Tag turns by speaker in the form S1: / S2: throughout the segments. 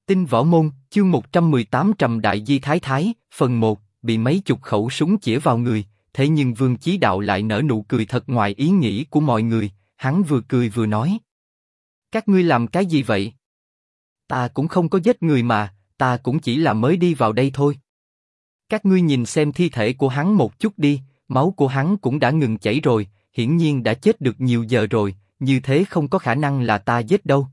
S1: Tinh Võ Môn, chương 118 Trầm Đại Di Thái Thái, phần 1, bị mấy chục khẩu súng chĩa vào người, thế nhưng Vương Chí Đạo lại nở nụ cười thật ngoài ý nghĩ của mọi người, hắn vừa cười vừa nói. Các ngươi làm cái gì vậy? Ta cũng không có giết người mà, ta cũng chỉ là mới đi vào đây thôi. Các ngươi nhìn xem thi thể của hắn một chút đi, máu của hắn cũng đã ngừng chảy rồi, hiển nhiên đã chết được nhiều giờ rồi, như thế không có khả năng là ta giết đâu.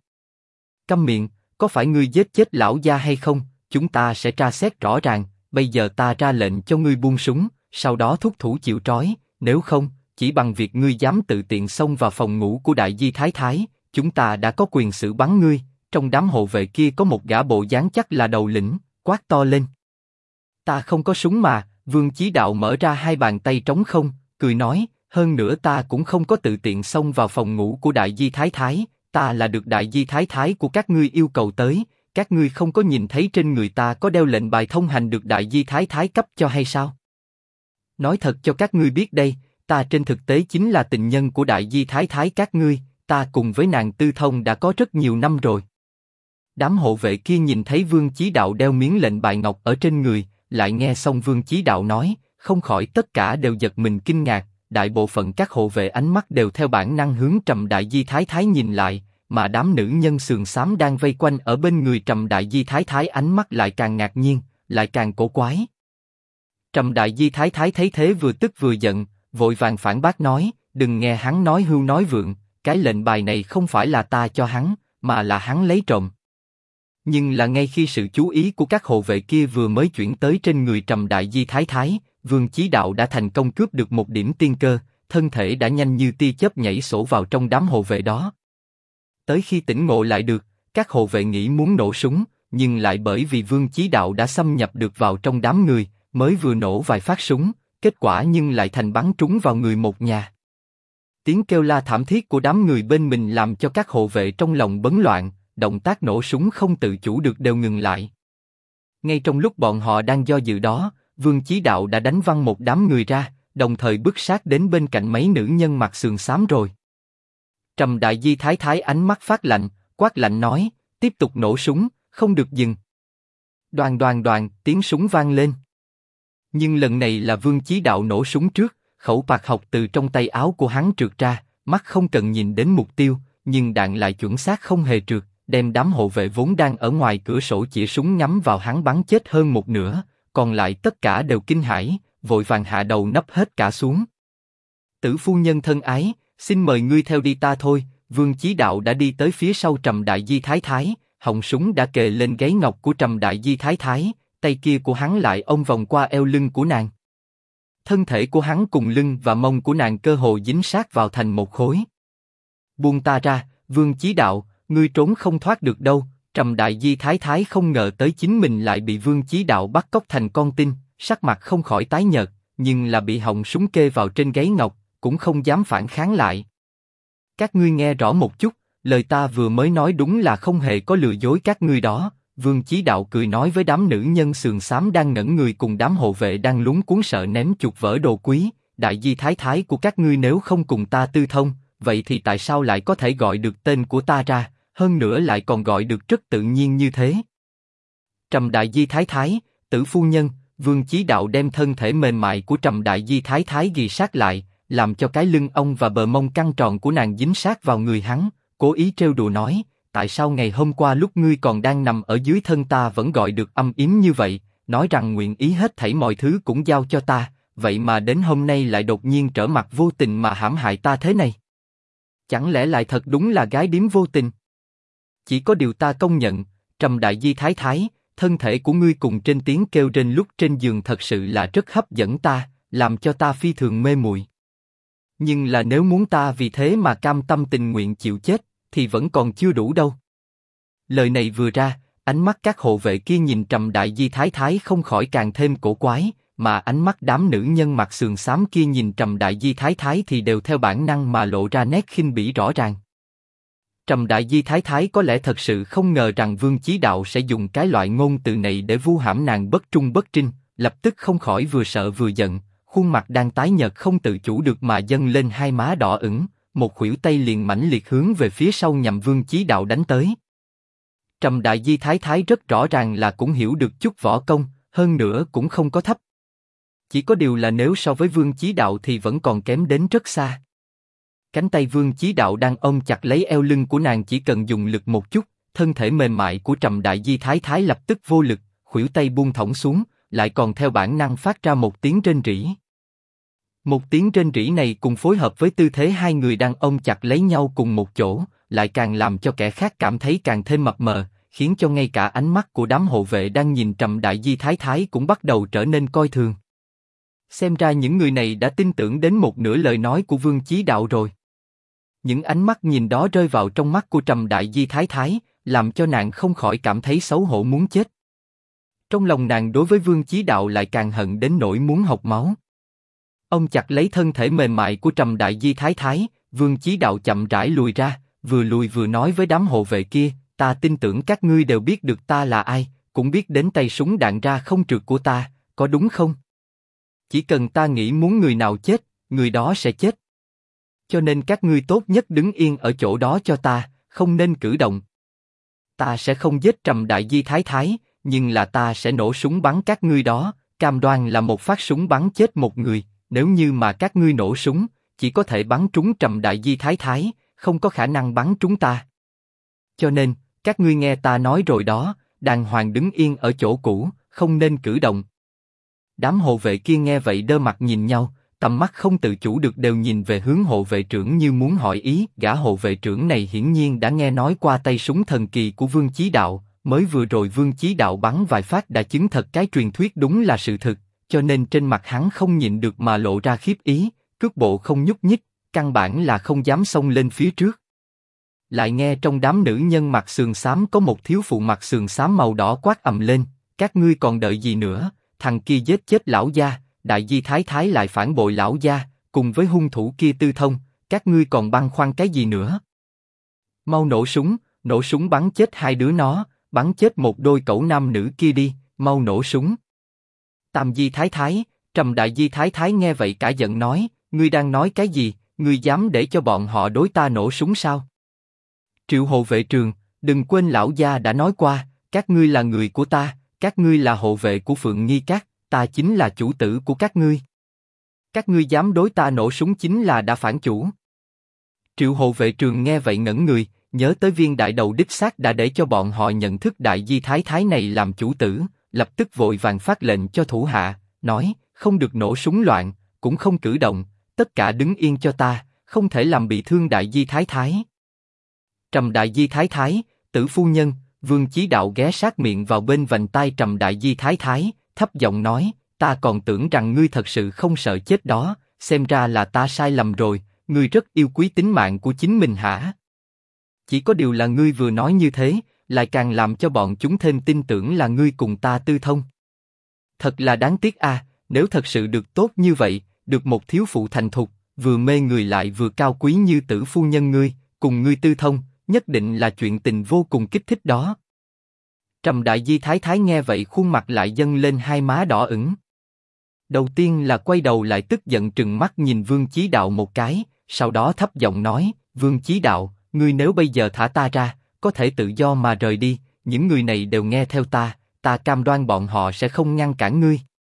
S1: Câm miệng, có phải ngươi giết chết lão gia hay không? Chúng ta sẽ tra xét rõ ràng. Bây giờ ta ra lệnh cho ngươi buông súng, sau đó thúc thủ chịu trói. Nếu không, chỉ bằng việc ngươi dám tự tiện xông vào phòng ngủ của Đại Di Thái Thái, chúng ta đã có quyền xử bắn ngươi. Trong đám hộ vệ kia có một gã bộ dáng chắc là đầu lĩnh, quát to lên. Ta không có súng mà. Vương Chí Đạo mở ra hai bàn tay trống không, cười nói. Hơn nữa ta cũng không có tự tiện xông vào phòng ngủ của Đại Di Thái Thái. Ta là được Đại Di Thái Thái của các ngươi yêu cầu tới, các ngươi không có nhìn thấy trên người ta có đeo lệnh bài thông hành được Đại Di Thái Thái cấp cho hay sao? Nói thật cho các ngươi biết đây, ta trên thực tế chính là tình nhân của Đại Di Thái Thái các ngươi, ta cùng với nàng tư thông đã có rất nhiều năm rồi. Đám hộ vệ kia nhìn thấy Vương Chí Đạo đeo miếng lệnh bài ngọc ở trên người, lại nghe xong Vương Chí Đạo nói, không khỏi tất cả đều giật mình kinh ngạc. Đại bộ phận các hộ vệ ánh mắt đều theo bản năng hướng Trầm Đại Di Thái Thái nhìn lại, mà đám nữ nhân sườn xám đang vây quanh ở bên người Trầm Đại Di Thái Thái ánh mắt lại càng ngạc nhiên, lại càng cổ quái. Trầm Đại Di Thái Thái thấy thế vừa tức vừa giận, vội vàng phản bác nói, đừng nghe hắn nói hưu nói vượng, cái lệnh bài này không phải là ta cho hắn, mà là hắn lấy trộm. Nhưng là ngay khi sự chú ý của các hộ vệ kia vừa mới chuyển tới trên người Trầm Đại Di Thái Thái, Vương Chí Đạo đã thành công cướp được một điểm tiên cơ, thân thể đã nhanh như tia chớp nhảy sổ vào trong đám hộ vệ đó. Tới khi tỉnh ngộ lại được, các hộ vệ nghĩ muốn nổ súng, nhưng lại bởi vì Vương Chí Đạo đã xâm nhập được vào trong đám người, mới vừa nổ vài phát súng, kết quả nhưng lại thành bắn trúng vào người một nhà. Tiếng kêu la thảm thiết của đám người bên mình làm cho các hộ vệ trong lòng bấn loạn, động tác nổ súng không tự chủ được đều ngừng lại. Ngay trong lúc bọn họ đang do dự đó, Vương Chí Đạo đã đánh văng một đám người ra, đồng thời bước sát đến bên cạnh mấy nữ nhân mặc sườn xám rồi. Trầm Đại Di Thái Thái ánh mắt phát lạnh, quát lạnh nói, tiếp tục nổ súng, không được dừng. Đoàng đoàng đoàng, tiếng súng vang lên. Nhưng lần này là Vương Chí Đạo nổ súng trước, khẩu bạc học từ trong tay áo của hắn trượt ra, mắt không cần nhìn đến mục tiêu, nhưng đạn lại chuẩn xác không hề trượt, đem đám hộ vệ vốn đang ở ngoài cửa sổ chĩa súng nhắm vào hắn bắn chết hơn một nửa. Còn lại tất cả đều kinh hãi, vội vàng hạ đầu nấp hết cả xuống. Tử phu nhân thân ái, xin mời ngươi theo đi ta thôi. Vương Chí Đạo đã đi tới phía sau Trầm Đại Di Thái Thái, họng súng đã kề lên gáy ngọc của Trầm Đại Di Thái Thái, tay kia của hắn lại ôm vòng qua eo lưng của nàng. Thân thể của hắn cùng lưng và mông của nàng cơ hồ dính sát vào thành một khối. Buông ta ra, Vương Chí Đạo, ngươi trốn không thoát được đâu. Trầm Đại Di Thái Thái không ngờ tới chính mình lại bị Vương Chí Đạo bắt cóc thành con tin, sắc mặt không khỏi tái nhợt, nhưng là bị họng súng kê vào trên gáy ngọc, cũng không dám phản kháng lại. Các ngươi nghe rõ một chút, lời ta vừa mới nói đúng là không hề có lừa dối các ngươi đó. Vương Chí Đạo cười nói với đám nữ nhân sườn xám đang ngẩn người cùng đám hộ vệ đang lúng cuốn sợ ném chuột vỡ đồ quý. Đại Di Thái Thái của các ngươi nếu không cùng ta tư thông, vậy thì tại sao lại có thể gọi được tên của ta ra? Hơn nữa lại còn gọi được rất tự nhiên như thế. Trầm Đại Di Thái Thái, tử phu nhân, Vương Chí Đạo đem thân thể mềm mại của Trầm Đại Di Thái Thái ghì sát lại, làm cho cái lưng ông và bờ mông căng tròn của nàng dính sát vào người hắn, cố ý trêu đùa nói, tại sao ngày hôm qua lúc ngươi còn đang nằm ở dưới thân ta vẫn gọi được âm yếm như vậy, nói rằng nguyện ý hết thảy mọi thứ cũng giao cho ta, vậy mà đến hôm nay lại đột nhiên trở mặt vô tình mà hãm hại ta thế này. Chẳng lẽ lại thật đúng là gái điếm vô tình? Chỉ có điều ta công nhận, Trầm Đại Di Thái Thái, thân thể của ngươi cùng trên tiếng kêu rên lúc trên giường thật sự là rất hấp dẫn ta, làm cho ta phi thường mê muội. Nhưng là nếu muốn ta vì thế mà cam tâm tình nguyện chịu chết, thì vẫn còn chưa đủ đâu. Lời này vừa ra, ánh mắt các hộ vệ kia nhìn Trầm Đại Di Thái Thái không khỏi càng thêm cổ quái, mà ánh mắt đám nữ nhân mặc sườn xám kia nhìn Trầm Đại Di Thái Thái thì đều theo bản năng mà lộ ra nét khinh bỉ rõ ràng. Trầm Đại Di Thái Thái có lẽ thật sự không ngờ rằng Vương Chí Đạo sẽ dùng cái loại ngôn từ này để vu hãm nàng bất trung bất trinh, lập tức không khỏi vừa sợ vừa giận, khuôn mặt đang tái nhợt không tự chủ được mà dâng lên hai má đỏ ửng, một khuỷu tay liền mãnh liệt hướng về phía sau nhằm Vương Chí Đạo đánh tới. Trầm Đại Di Thái Thái rất rõ ràng là cũng hiểu được chút võ công, hơn nữa cũng không có thấp. Chỉ có điều là nếu so với Vương Chí Đạo thì vẫn còn kém đến rất xa. Cánh tay Vương Chí Đạo đang ôm chặt lấy eo lưng của nàng, chỉ cần dùng lực một chút, thân thể mềm mại của Trầm Đại Di Thái Thái lập tức vô lực, khuỷu tay buông thõng xuống, lại còn theo bản năng phát ra một tiếng rên rỉ. Một tiếng rên rỉ này cùng phối hợp với tư thế hai người đang ôm chặt lấy nhau cùng một chỗ, lại càng làm cho kẻ khác cảm thấy càng thêm mập mờ, khiến cho ngay cả ánh mắt của đám hộ vệ đang nhìn Trầm Đại Di Thái Thái cũng bắt đầu trở nên coi thường. Xem ra những người này đã tin tưởng đến một nửa lời nói của Vương Chí Đạo rồi. Những ánh mắt nhìn đó rơi vào trong mắt của Trầm Đại Di Thái Thái, làm cho nàng không khỏi cảm thấy xấu hổ muốn chết. Trong lòng nàng đối với Vương Chí Đạo lại càng hận đến nỗi muốn học máu. Ông chặt lấy thân thể mềm mại của Trầm Đại Di Thái Thái, Vương Chí Đạo chậm rãi lùi ra, vừa lùi vừa nói với đám hộ vệ kia, ta tin tưởng các ngươi đều biết được ta là ai, cũng biết đến tay súng đạn ra không trượt của ta, có đúng không? Chỉ cần ta nghĩ muốn người nào chết, người đó sẽ chết. Cho nên các ngươi tốt nhất đứng yên ở chỗ đó cho ta, không nên cử động. Ta sẽ không giết Trầm Đại Di Thái Thái, nhưng là ta sẽ nổ súng bắn các ngươi đó, cam đoan là một phát súng bắn chết một người. Nếu như mà các ngươi nổ súng, chỉ có thể bắn trúng Trầm Đại Di Thái Thái, không có khả năng bắn trúng ta. Cho nên, các ngươi nghe ta nói rồi đó, đàng hoàng đứng yên ở chỗ cũ, không nên cử động. Đám hộ vệ kia nghe vậy đơ mặt nhìn nhau, tầm mắt không tự chủ được đều nhìn về hướng hộ vệ trưởng như muốn hỏi ý. Gã hộ vệ trưởng này hiển nhiên đã nghe nói qua tay súng thần kỳ của Vương Chí Đạo, mới vừa rồi Vương Chí Đạo bắn vài phát đã chứng thật cái truyền thuyết đúng là sự thực, cho nên trên mặt hắn không nhịn được mà lộ ra khiếp ý, cước bộ không nhúc nhích, căn bản là không dám xông lên phía trước. Lại nghe trong đám nữ nhân mặc sườn xám có một thiếu phụ mặc sườn xám màu đỏ quát ầm lên, các ngươi còn đợi gì nữa, thằng kia giết chết lão gia, Đại Di Thái Thái lại phản bội lão gia, cùng với hung thủ kia tư thông, các ngươi còn băn khoăn cái gì nữa? Mau nổ súng bắn chết hai đứa nó, bắn chết một đôi cẩu nam nữ kia đi, mau nổ súng. Tam Di Thái Thái, Trầm Đại Di Thái Thái nghe vậy cả giận nói, ngươi đang nói cái gì, ngươi dám để cho bọn họ đối ta nổ súng sao? Triệu hộ vệ trường, đừng quên lão gia đã nói qua, các ngươi là người của ta, các ngươi là hộ vệ của Phượng Nghi Các, ta chính là chủ tử của các ngươi. Các ngươi dám đối ta nổ súng chính là đã phản chủ. Triệu hộ vệ trường nghe vậy ngẩn người, nhớ tới viên đại đầu đích xác đã để cho bọn họ nhận thức Đại Di Thái Thái này làm chủ tử, lập tức vội vàng phát lệnh cho thủ hạ, nói, không được nổ súng loạn, cũng không cử động, tất cả đứng yên cho ta, không thể làm bị thương Đại Di Thái Thái. Trầm Đại Di Thái Thái, Tử phu nhân, Vương Chí Đạo ghé sát miệng vào bên vành tai Trầm Đại Di Thái Thái, thấp giọng nói, ta còn tưởng rằng ngươi thật sự không sợ chết đó, xem ra là ta sai lầm rồi, ngươi rất yêu quý tính mạng của chính mình hả? Chỉ có điều là ngươi vừa nói như thế, lại càng làm cho bọn chúng thêm tin tưởng là ngươi cùng ta tư thông. Thật là đáng tiếc a, nếu thật sự được tốt như vậy, được một thiếu phụ thành thục, vừa mê người lại vừa cao quý như Tử phu nhân ngươi, cùng ngươi tư thông, nhất định là chuyện tình vô cùng kích thích đó. Trầm Đại Di Thái Thái nghe vậy khuôn mặt lại dâng lên hai má đỏ ửng. Đầu tiên là quay đầu lại tức giận trừng mắt nhìn Vương Chí Đạo một cái, sau đó thấp giọng nói, Vương Chí Đạo, ngươi nếu bây giờ thả ta ra, có thể tự do mà rời đi, những người này đều nghe theo ta, ta cam đoan bọn họ sẽ không ngăn cản ngươi.